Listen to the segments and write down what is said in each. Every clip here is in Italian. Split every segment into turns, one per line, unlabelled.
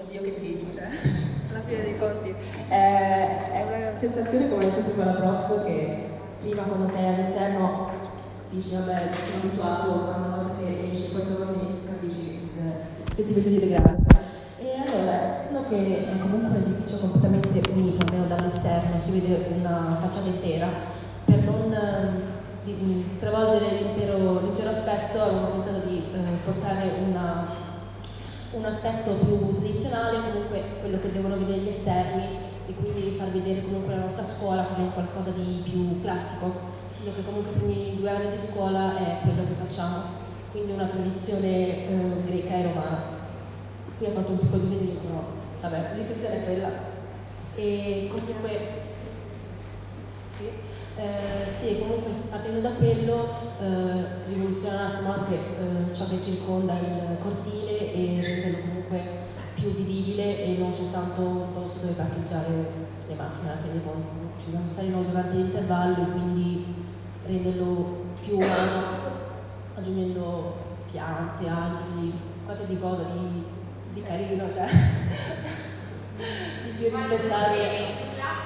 Dio che sì.
alla fine dei conti.
È una sensazione, come ha detto prima la prof, che prima quando sei all'interno dici vabbè, sono abituato, ma una volta che esci 4 giorni capisci il sentimento di legame. E allora, essendo che è comunque un edificio completamente unito, almeno dall'esterno, si vede una facciata intera, per non stravolgere l'intero aspetto, avevo pensato di portare un aspetto più tradizionale, comunque quello che devono vedere gli esterni, e quindi far vedere comunque la nostra scuola come qualcosa di più classico, sino che comunque i primi 2 anni di scuola è quello che facciamo, quindi una tradizione greca e romana. Qui ho fatto un piccolo disegno, però vabbè, l'intenzione è quella. E comunque sì, comunque partendo da quello rivoluziona un attimo anche ciò che circonda il cortile e renderlo comunque più vivibile e non soltanto un posto dove parcheggiare le macchine alla fine dei conti. Ci dobbiamo stare noi durante l'intervallo e quindi renderlo più umano, aggiungendo piante, alberi, qualsiasi cosa di carino, cioè di più rispettare.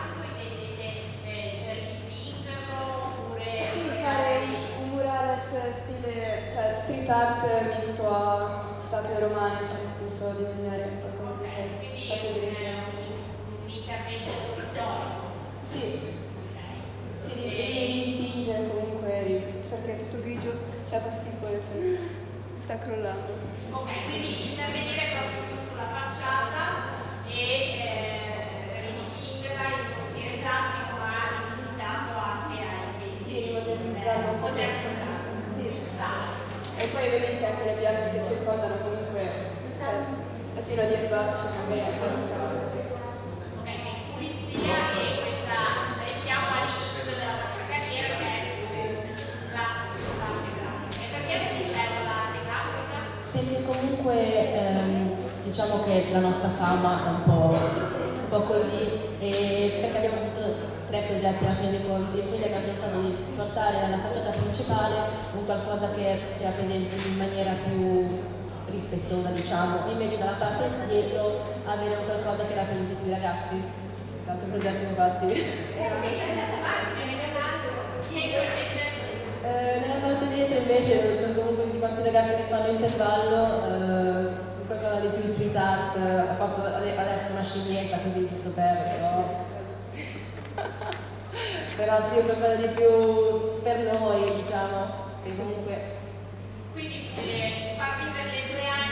Stile, cioè street art misto a statue romane, cioè nel senso disegnare qualcosa di statue greche.
Un intervento scultorico.
Sì. Sì, di dipingere comunque, perché è tutto grigio, cioè fa schifo e sta crollando.
Ok, quindi intervenire proprio sulla facciata e ridipingerla in uno stile classico, ma rivisitato anche ai tempi.
Sì, modernizzarlo un po'. E poi ovviamente anche le piante che circondano comunque è pieno di erbacce, magari
ok, pulizia e questa richiamo all'inizio della vostra carriera che è classico, l'arte classica. E perché avete scelto l'arte classica?
Perché comunque diciamo che la nostra fama è un po' così, e perché abbiamo visto 3 progetti alla fine dei conti, e quindi abbiamo pensato di portare alla facciata principale un qualcosa che sia presente in maniera più rispettosa, diciamo, e invece dalla parte dietro avere un qualcosa che rappresenti più i ragazzi. L'altro progetto infatti. Nella parte dietro invece sono comunque tutti quanti ragazzi che fanno intervallo, qualcosa di più street art, ha fatto adesso una scimmietta così giusto però sì, è qualcosa di più per noi, diciamo, che comunque...
Quindi far vivere le 2 anni